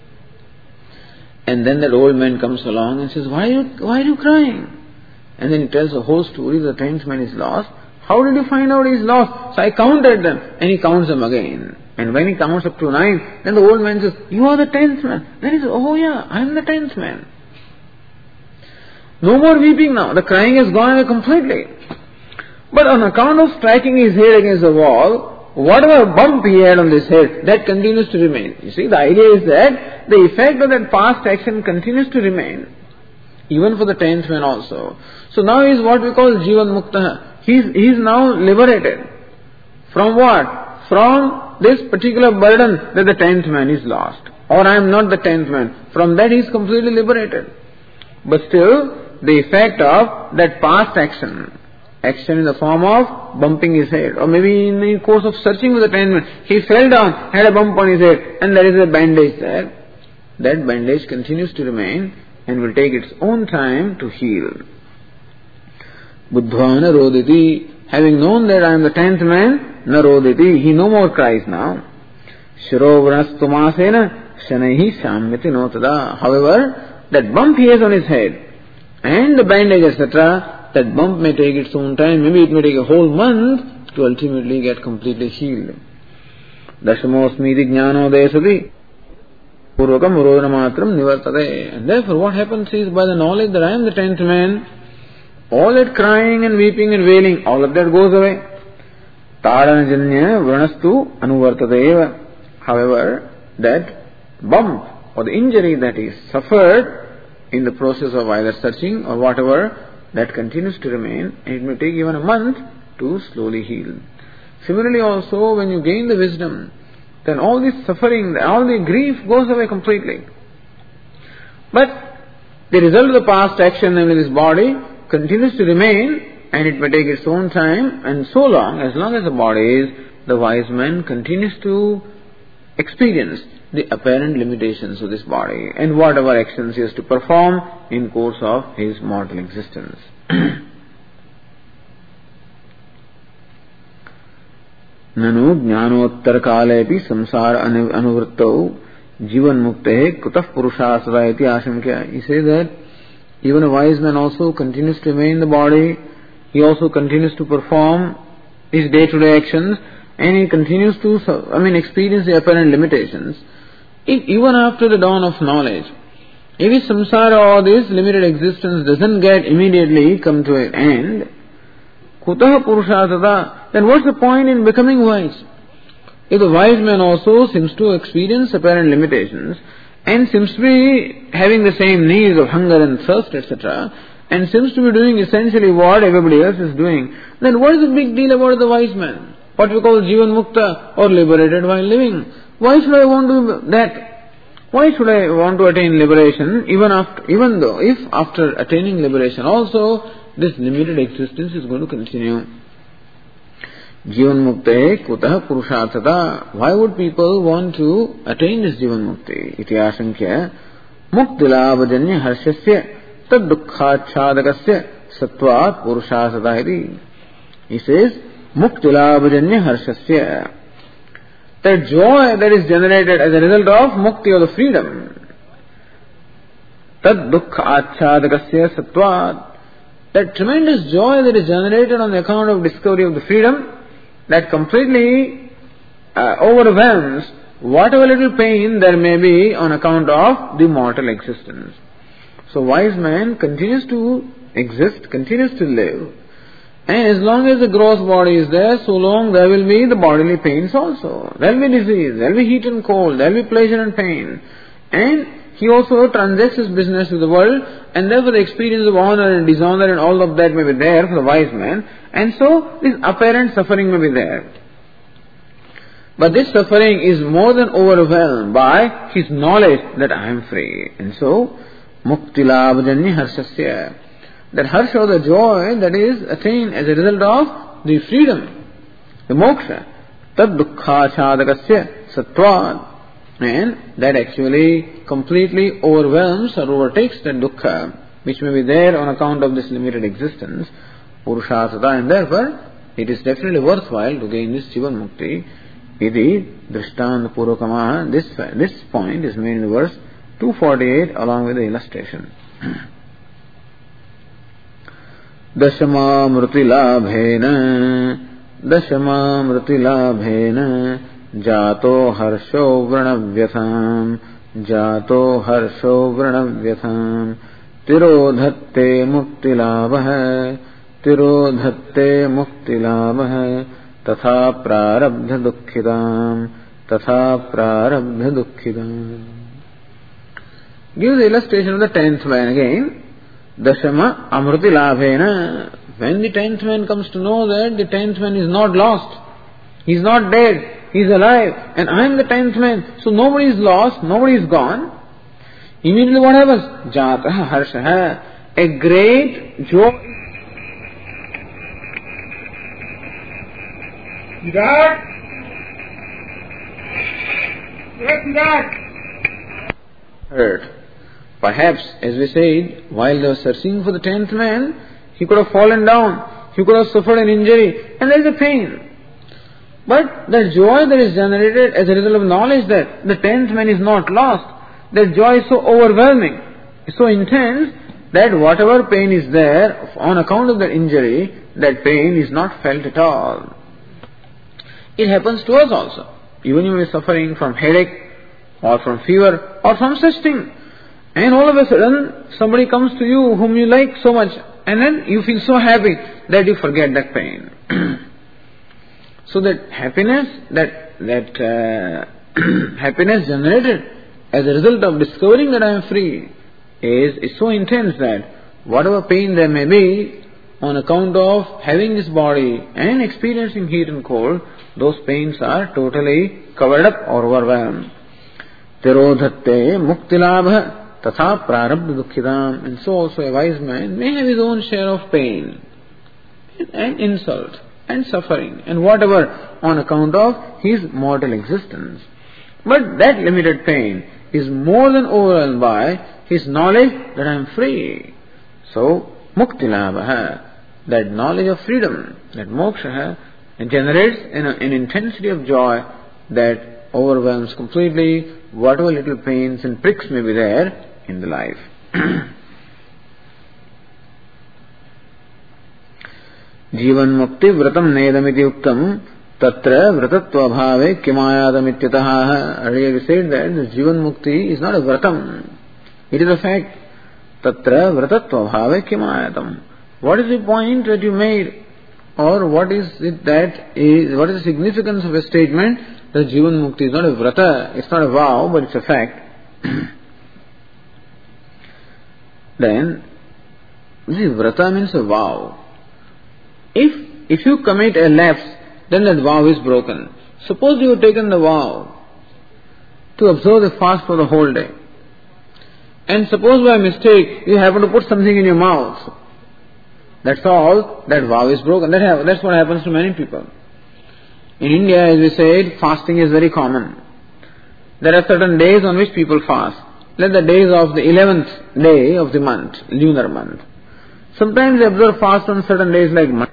And then that old man comes along and says, why are you, why are you crying? And then he tells the whole story, the tenth man is lost. How did you find out he is lost? So I counted them, and he counts them again. And when he counts up to nine, then the old man says, you are the tenth man. Then he says, oh yeah, I am the tenth man. No more weeping now. The crying has gone away completely. But on account of striking his head against the wall, whatever bump he had on this head, that continues to remain. You see, the idea is that the effect of that past action continues to remain, even for the tenth man also. So now he is what we call Jivan Mukta. He is, he is now liberated. From what? From this particular burden that the tenth man is lost, or I am not the tenth man. From that he is completely liberated. But still, the effect of that past action, action in the form of bumping his head, or maybe in the course of searching for the tenth man, he fell down, had a bump on his head, and there is a bandage there. That bandage continues to remain, and will take its own time to heal. Buddha naroditi, having known that I am the tenth man, naroditi, he no more cries now. Shirovrastumasena shanaihi samyati notada. However, that bump he has on his head and the bandage, et cetera, that bump may take its own time. Maybe it may take a whole month to ultimately get completely healed. Dashamosmiti jnanodesati purvakam urodanamatram nivartate. And therefore what happens is, by the knowledge that I am the tenth man, all that crying and weeping and wailing, all of that goes away. Taranajanya vranastu anuvartate. However, that bump or the injury that is suffered in the process of either searching or whatever, that continues to remain, and it may take even a month to slowly heal. Similarly also, when you gain the wisdom, then all this suffering, all the grief goes away completely. But the result of the past action, namely this body, continues to remain, and it may take its own time, and so long, as long as the body is, the wise man continues to experience the apparent limitations of this body and whatever actions he has to perform in course of his mortal existence. Nanu jnanottar kalepi samsara anuvrittau jivan mukte kutah purushasada iti ashankya. He says that even a wise man also continues to remain in the body, he also continues to perform his day-to-day actions, and he continues to, I mean, experience the apparent limitations. If, even after the dawn of knowledge, if his samsara or this limited existence doesn't get immediately come to an end, kutah purushasada, then what's the point in becoming wise? If the wise man also seems to experience apparent limitations and seems to be having the same needs of hunger and thirst, et cetera, and seems to be doing essentially what everybody else is doing, then what is the big deal about the wise man? What we call jivan mukta, or liberated while living. Why should I want to do that? Why should I want to attain liberation, even after, even though, if after attaining liberation also, this limited existence is going to continue? Jivan mukte kutah purusharthata. Why would people want to attain this jivan mukti? Iti ashankya muktilabhajanya harshasya tad dukkhaachadakasya sattvat purushasata iti. He says, muktilabhajanya harshasya. That joy that is generated as a result of mukti, or the freedom, tad dukkha achadakasya sattvat, that tremendous joy that is generated on the account of discovery of the freedom, that completely uh, overwhelms whatever little pain there may be on account of the mortal existence. So wise man continues to exist, continues to live, and as long as the gross body is there, so long there will be the bodily pains also. There will be disease, there will be heat and cold, there will be pleasure and pain. And he also transacts his business with the world, and therefore the experience of honor and dishonor and all of that may be there for the wise man. And so this apparent suffering may be there. But this suffering is more than overwhelmed by his knowledge that I am free. And so, muktilabhajanya harshasya. That harsha, or the joy that is attained as a result of the freedom, the moksha, tad dukkhaachadakasya sattvat, and that actually completely overwhelms or overtakes that dukkha which may be there on account of this limited existence, purushasata, and therefore it is definitely worthwhile to gain this jivan mukti. Iti drishtanta purvakamaha. This this point is made in verse two forty-eight along with the illustration. Dashamamrutilabhena Dashamamrutilabhena Jato harsho vranavyatham Jato harsho vranavyatham Tirodhatte muktilabha Tirodhatte muktilabha Tatha prarabdha dukkhidam Tatha prarabdha dukkhidam. Give the illustration of the tenth man again. Dashama amruti labhena. When the tenth man comes to know that the tenth man is not lost, he is not dead, he is alive, and I am the tenth man, so nobody is lost, nobody is gone. Immediately what happens? Jataha harshaha. A great joy. Siddharth? Yes, Siddharth? Heard. Perhaps, as we said, while they were searching for the tenth man, he could have fallen down, he could have suffered an injury, and there is a pain. But the joy that is generated as a result of knowledge that the tenth man is not lost, that joy is so overwhelming, so intense, that whatever pain is there on account of that injury, that pain is not felt at all. It happens to us also. Even if we are suffering from headache, or from fever, or from such thing, and all of a sudden somebody comes to you whom you like so much, and then you feel so happy that you forget that pain. So that happiness, that that uh, happiness generated as a result of discovering that I am free is, is so intense that whatever pain there may be on account of having this body and experiencing heat and cold, those pains are totally covered up or overwhelmed. Tirodhatte muktilabha tatha prarabdha dukkhidam. And so also a wise man may have his own share of pain and insult and suffering and whatever on account of his mortal existence. But that limited pain is more than overwhelmed by his knowledge that I am free. So, muktilabha, that knowledge of freedom, that moksha, generates an, an intensity of joy that overwhelms completely whatever little pains and pricks may be there in the life. Jivan mukti vratam nedamiti uktam tatra vratatva bhave kimayadamityataha. Earlier we said that the Jivan mukti is not a vratam. It is a fact. Tatra vratatva bhave kimayadam. What is the point that you made? Or what is it that is, what is the significance of a statement that Jivan mukti is not a vrata, it's not a vow, but it's a fact. Then, this vrata means a vow. If if you commit a lapse, then that vow is broken. Suppose you have taken the vow to observe the fast for the whole day, and suppose by mistake you happen to put something in your mouth. That's all, that vow is broken. That ha- that's what happens to many people. In India, as we said, fasting is very common. There are certain days on which people fast. Like the days of the eleventh day of the month, lunar month. Sometimes they observe fast on certain days like Monday.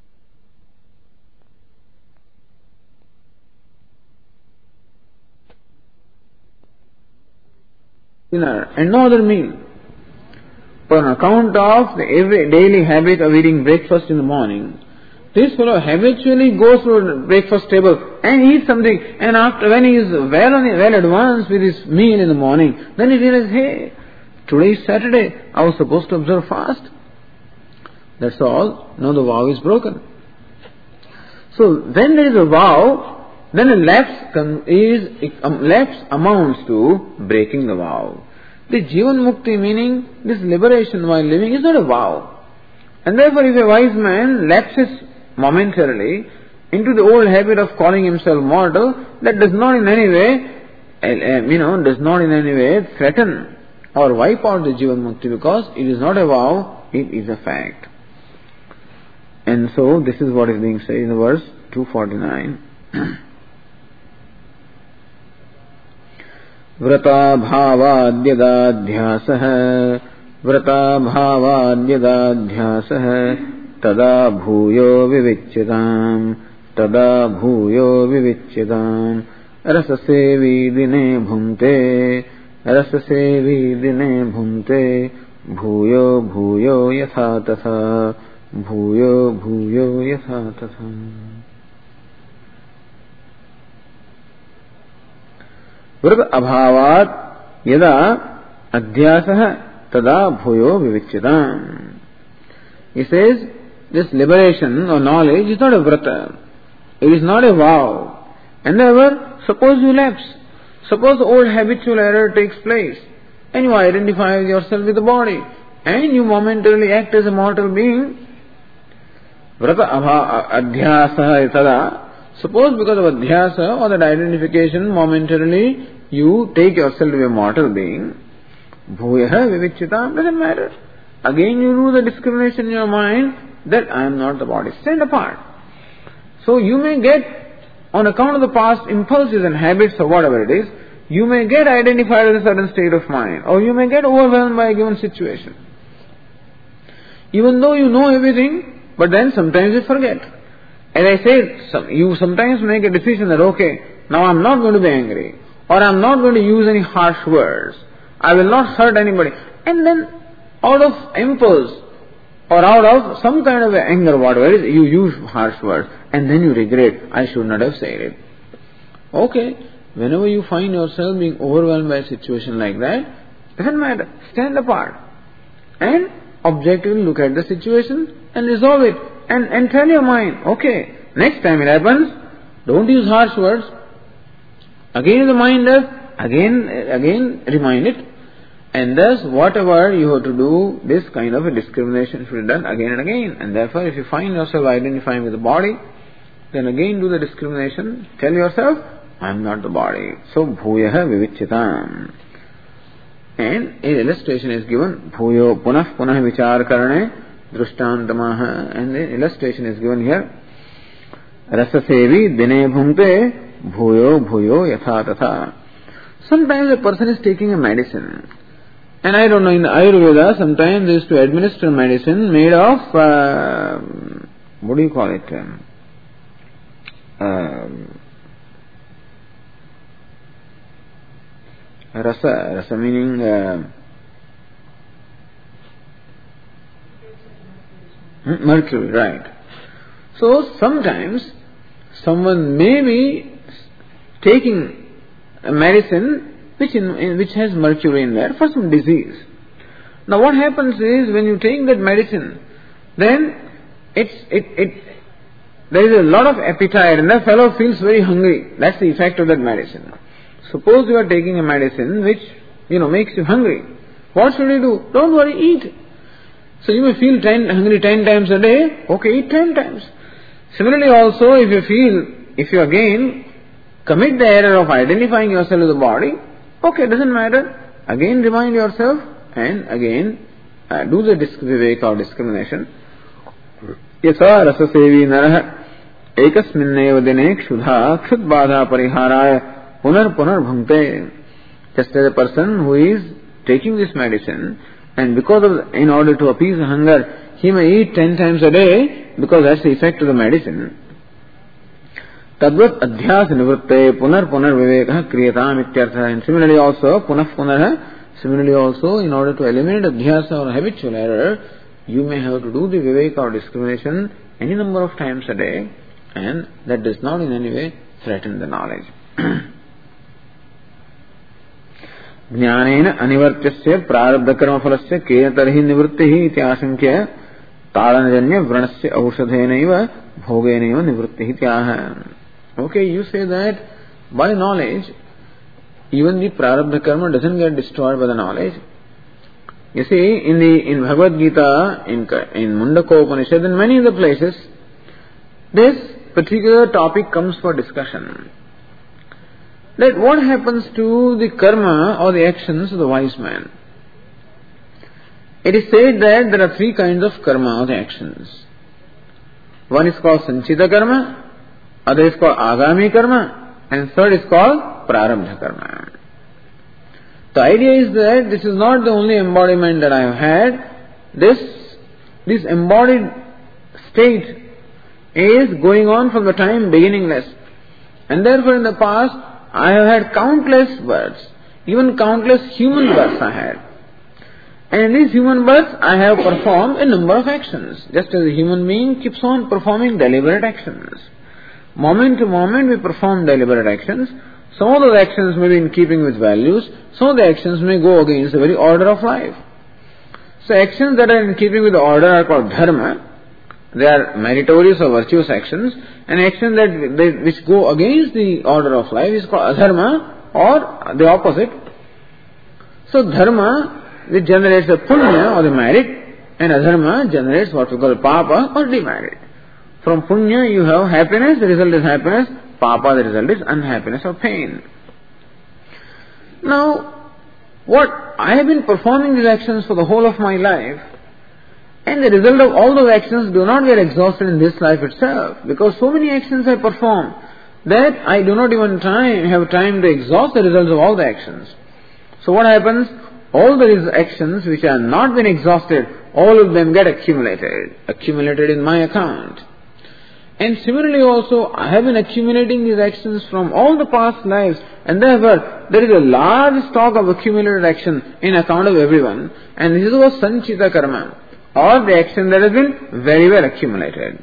Dinner and no other meal. But on account of the every daily habit of eating breakfast in the morning, this fellow habitually goes to the breakfast table and eats something, and after when he is well on well advanced with his meal in the morning, then he realizes, hey, today is Saturday, I was supposed to observe fast. That's all. Now the vow is broken. So then there is a vow, then a lapse is um, lapse amounts to breaking the vow. The Jivan Mukti, meaning this liberation while living, is not a vow. And therefore if a wise man lapses momentarily into the old habit of calling himself mortal, that does not in any way, you know, does not in any way threaten or wipe out the Jivan Mukti, because it is not a vow, it is a fact. And so this is what is being said in the verse two forty-nine. Vrata bhavadyadadhyasah vrata bhavadyadadhyasah tada bhuyo vivichyadam tada bhuyo vivichyadam rasasevi dine bhunte rasasevi dine bhunte bhuyo bhuyo yatha tatha bhuyo bhuyo yatha tatha. Vrata abhavat yada adhyasah tada bhuyo vivichyadam. He says, this liberation or knowledge is not a vrata. It is not a vow. And therefore, suppose you lapse. Suppose the old habitual error takes place, and you identify yourself with the body, and you momentarily act as a mortal being. Vrata abha adhyasa tada. Suppose because of adhyasa or that identification, momentarily you take yourself to be a mortal being. Bhuyaha vivichyata, doesn't matter. Again you do the discrimination in your mind that I am not the body. Stand apart. So you may get, on account of the past impulses and habits or whatever it is, you may get identified with a certain state of mind, or you may get overwhelmed by a given situation. Even though you know everything, but then sometimes you forget. As I said, some, you sometimes make a decision that, okay, now I'm not going to be angry, or I'm not going to use any harsh words, I will not hurt anybody. And then, out of impulse, or out of some kind of anger, whatever it is, you use harsh words, and then you regret, I should not have said it. Okay, whenever you find yourself being overwhelmed by a situation like that, doesn't matter, stand apart, and objectively look at the situation, and resolve it, and, and tell your mind, okay, next time it happens, don't use harsh words. Again if the mind does, again, again remind it. And thus, whatever you have to do, this kind of a discrimination should be done again and again. And therefore, if you find yourself identifying with the body, then again do the discrimination. Tell yourself, I am not the body. So, bhuyaha vivichitam. And an illustration is given, bhuyo punah punah vichar karane drushtantamaha. And the illustration is given here, rasasevi dine bhunte bhuyo bhuyo yatha tatha. Sometimes a person is taking a medicine. And I don't know, in the Ayurveda, sometimes they used to administer medicine made of, uh, what do you call it? Um, um, rasa, rasa meaning, uh, mercury, right. So sometimes someone may be taking a medicine which in, which has mercury in there for some disease. Now what happens is, when you take that medicine, then it's, it, it, there is a lot of appetite and the fellow feels very hungry. That's the effect of that medicine. Suppose you are taking a medicine which, you know, makes you hungry. What should you do? Don't worry, eat. So you may feel ten, hungry ten times a day, okay, eat ten times. Similarly also, if you feel, if you again commit the error of identifying yourself with the body, okay, doesn't matter. Again remind yourself and again uh, do the disc- viveka or discrimination. Yasa rasasevi narah ekasminneva dine kshudha kshud badha pariharaya punar punar bhunte. Just as a person who is taking this medicine, and because of, in order to appease hunger, he may eat ten times a day, because that's the effect of the medicine. Tadvat adhyas nivritte punar punar vivekah kriyatam ityartha. And similarly also, punah punah, similarly also, in order to eliminate adhyasa or habitual error, you may have to do the viveka or discrimination any number of times a day, and that does not in any way threaten the knowledge. ज्ञानेन अनिवर्त्यस्य प्रारब्ध कर्म फलस्य केन तरहि निवृत्तिः इति आशंक्य ताड़नजन्य व्रणस्य औषधेनैव भोगेनैव निवृत्तिः इत्याह. Okay, you say that by knowledge, even the prarabdha karma doesn't get destroyed by the knowledge. You see, in the in Bhagavad Gita, in in Mundaka Upanishad, in many other places, this particular topic comes for discussion. That what happens to the karma or the actions of the wise man? It is said that there are three kinds of karma or the actions. One is called sanchita karma, other is called agami karma, and third is called prarabdha karma. The idea is that this is not the only embodiment that I have had. This, this embodied state is going on from the time beginningless. And therefore in the past, I have had countless births, even countless human births I had. And in these human births, I have performed a number of actions, just as a human being keeps on performing deliberate actions. Moment to moment we perform deliberate actions. Some of those actions may be in keeping with values, some of the actions may go against the very order of life. So actions that are in keeping with the order are called dharma. They are meritorious or virtuous actions, and actions that they, which go against the order of life is called adharma, or the opposite. So dharma, which generates the punya or the merit, and adharma generates what we call papa or demerit. From punya you have happiness, the result is happiness. Papa, the result is unhappiness or pain. Now, what I have been performing these actions for the whole of my life, and the result of all those actions do not get exhausted in this life itself, because so many actions I perform. that I do not even time, have time to exhaust the results of all the actions. So what happens? All the actions which are not been exhausted, all of them get accumulated, accumulated in my account. And similarly also, I have been accumulating these actions from all the past lives, and therefore there is a large stock of accumulated action in account of everyone, and this is what sanchita karma, or the action that has been very well accumulated.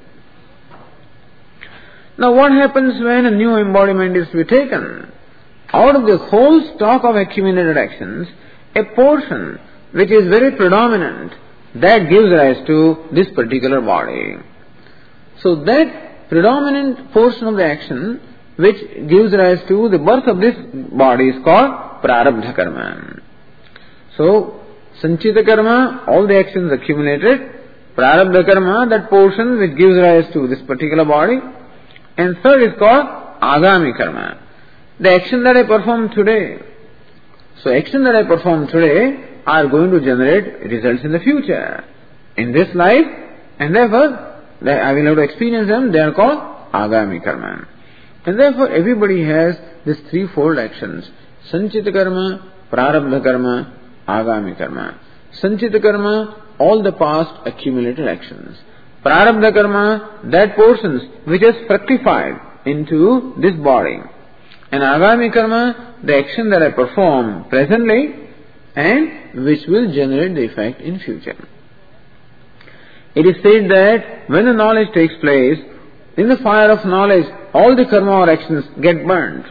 Now what happens when a new embodiment is to be taken? Out of the whole stock of accumulated actions, a portion which is very predominant, that gives rise to this particular body. So that predominant portion of the action which gives rise to the birth of this body is called prarabdha karma. So, sanchita karma, all the actions accumulated, prarabdha karma, that portion which gives rise to this particular body, and third is called agami karma, the action that I perform today. So, action that I perform today are going to generate results in the future, in this life, and therefore I will have to experience them. They are called agami karma. And therefore everybody has these threefold actions: sanchita karma, prarabdha karma, agami karma. Sanchita karma, all the past accumulated actions. Prarabdha karma, that portions which has fructified into this body. And agami karma, the action that I perform presently and which will generate the effect in future. It is said that when the knowledge takes place, in the fire of knowledge, all the karma or actions get burnt.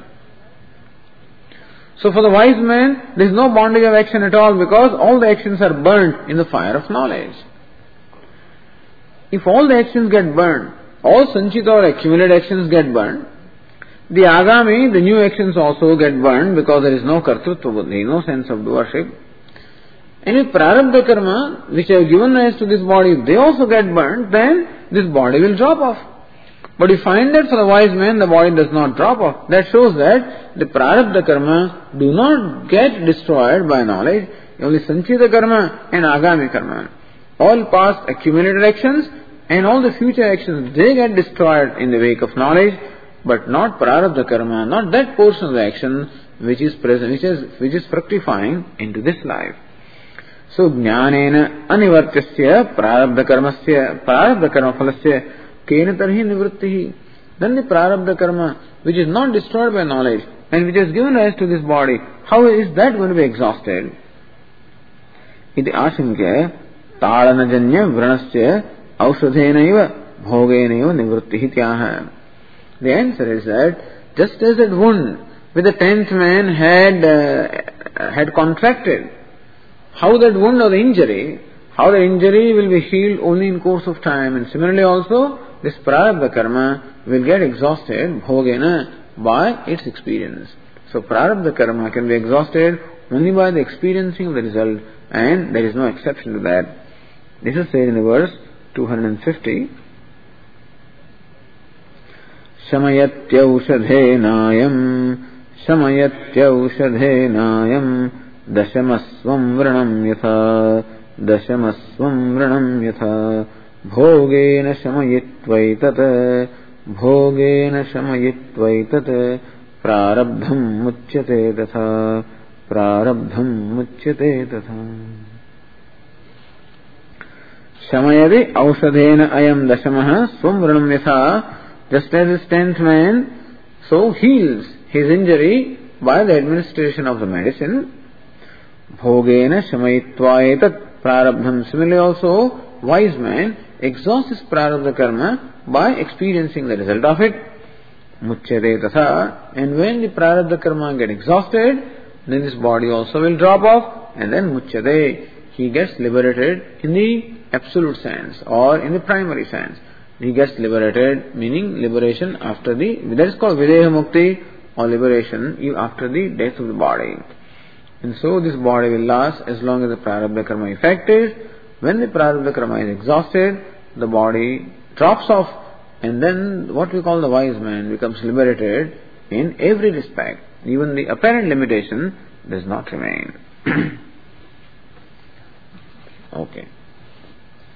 So for the wise man, there is no bondage of action at all, because all the actions are burnt in the fire of knowledge. If all the actions get burnt, all sanchita or accumulated actions get burnt, the agami, the new actions also get burnt, because there is no kartrutva buddhi, no sense of doership. And if prarabdha karma, which have given rise to this body, if they also get burnt, then this body will drop off. But you find that for the wise man, the body does not drop off. That shows that the prarabdha karma do not get destroyed by knowledge. Only sanchita karma and agami karma. All past accumulated actions and all the future actions, they get destroyed in the wake of knowledge, but not prarabdha karma, not that portion of the action which is present, which is, which is fructifying into this life. So, jnanena anivartyasya prarabdha karmasya prarabdha karma phalasya kena tarhi nivrittihi. Then the prarabdha karma, which is not destroyed by knowledge and which has given rise to this body, how is that going to be exhausted? Iti ashinkya talanajanya vranasya aushadhenaiva bhogenaiva nivrittihi tyaha. The answer is that just as that wound which the tenth man had uh, had contracted, how that wound or the injury, how the injury will be healed only in course of time, and similarly also this prarabdha karma will get exhausted bhogena by its experience. So prarabdha karma can be exhausted only by the experiencing of the result, and there is no exception to that. This is said in the verse two hundred fifty. Shamayatyaushadhenayam Shamayatyaushadhenayam Dashamasvam vranam yatha Dashamasvam vranam yatha Bhogena shamayitvaitata Bhogena shamayitvaitata Prarabdham muchyate tatha Prarabdham muchyate tatha. Shamayadi aushadhena ayam dashamaha swam vranam yatha. Just as the tenth man so heals his injury by the administration of the medicine. Bhogena shamayitvaetat prarabdham. Similarly also, wise man exhausts his prarabdha karma by experiencing the result of it. Muchyate tatha. And when the prarabdha karma get exhausted, then this body also will drop off, and then muchyate, he gets liberated in the absolute sense or in the primary sense. He gets liberated, meaning liberation after the, that is called videha mukti, or liberation after the death of the body. And so this body will last as long as the prarabdha karma effect is. When the prarabdha karma is exhausted, the body drops off, and then what we call the wise man becomes liberated in every respect. Even the apparent limitation does not remain. Okay.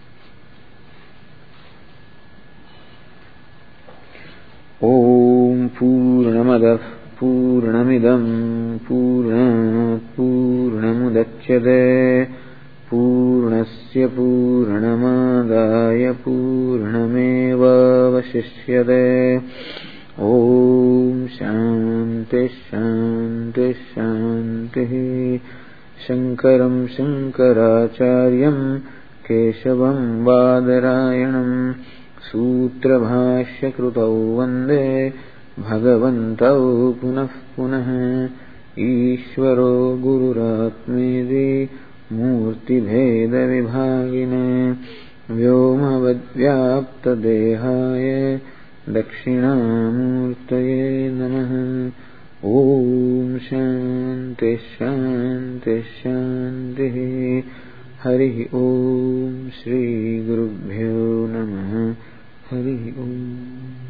Om पूर्णमदः पूर्णमिदं पूर्णात् पूर्णमुदच्यते पूर्णस्य पूर्णमादाय पूर्णमेवावशिष्यते। ॐ शान्ति शान्ति शान्तिः। शङ्करं शङ्कराचार्यं केशवं बादरायणं सूत्रभाष्यकृतौ वन्दे भगवन्तौ पुनः पुनः। ईश्वरो गुरुरात्मेति मूर्तिभेदविभागिने व्योमवद्व्याप्तदेहाय दक्षिणामूर्तये नमः। ॐ शान्ति शान्ति शान्तिः। हरिः ॐ श्रीगुरुभ्यो नमः। हरिः ॐ।